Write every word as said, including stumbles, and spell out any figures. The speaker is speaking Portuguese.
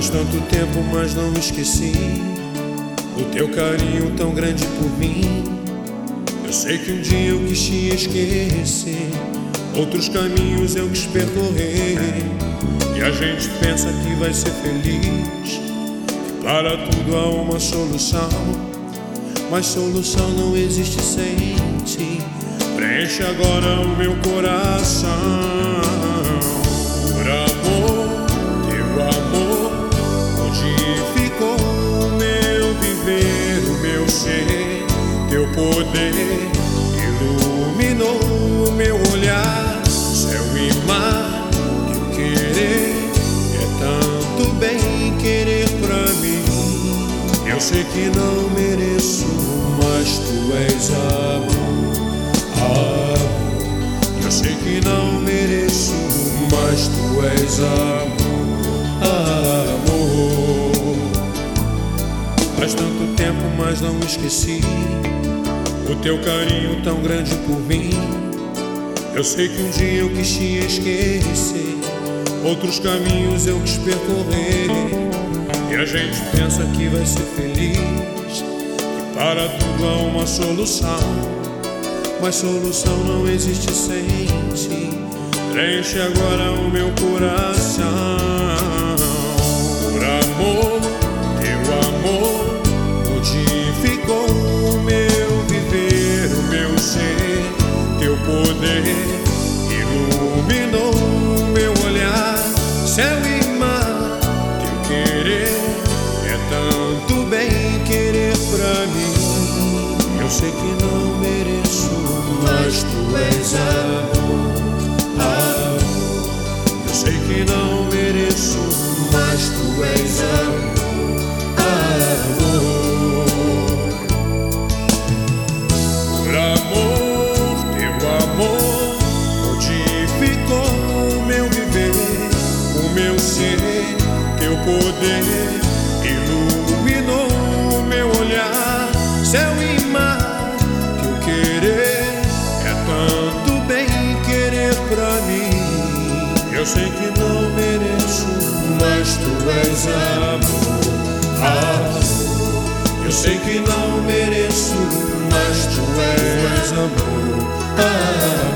Faz tanto tempo, mas não esqueci o teu carinho tão grande por mim. Eu sei que um dia eu quis te esquecer, outros caminhos eu quis percorrer. E a gente pensa que vai ser feliz, que para tudo há uma solução, mas solução não existe sem ti. Preenche agora o meu coração. Por amor, teu amor modificou o meu viver, o meu ser. Teu poder iluminou o meu olhar. Céu e mar, teu querer é tanto bem querer pra mim. Eu sei que não mereço, mas tu és amor, amor. Eu sei que não mereço, mas tu és amor, amor. Faz tanto tempo, mas não esqueci o teu carinho tão grande por mim. Eu sei que um dia eu quis te esquecer, outros caminhos eu quis percorrer. E a gente pensa que vai ser feliz, que para tudo há uma solução, mas solução não existe sem ti. Preenche agora o meu coração. Por amor, teu amor modificou o meu viver, o meu ser. Teu poder iluminou o meu olhar. Céu e mar, teu querer é tanto bem querer pra mim. Eu sei que não mereço, mas tu és amor, amor. Eu sei que não mereço, mas tu és amor, amor. Por amor, teu amor modificou o meu viver, o meu ser. Teu poder iluminou o meu olhar. Céu e mar, teu querer é tanto bem querer pra mim. Eu sei que não mereço, mas tu és amor, amor. Eu sei que não mereço, mas tu és amor, amor.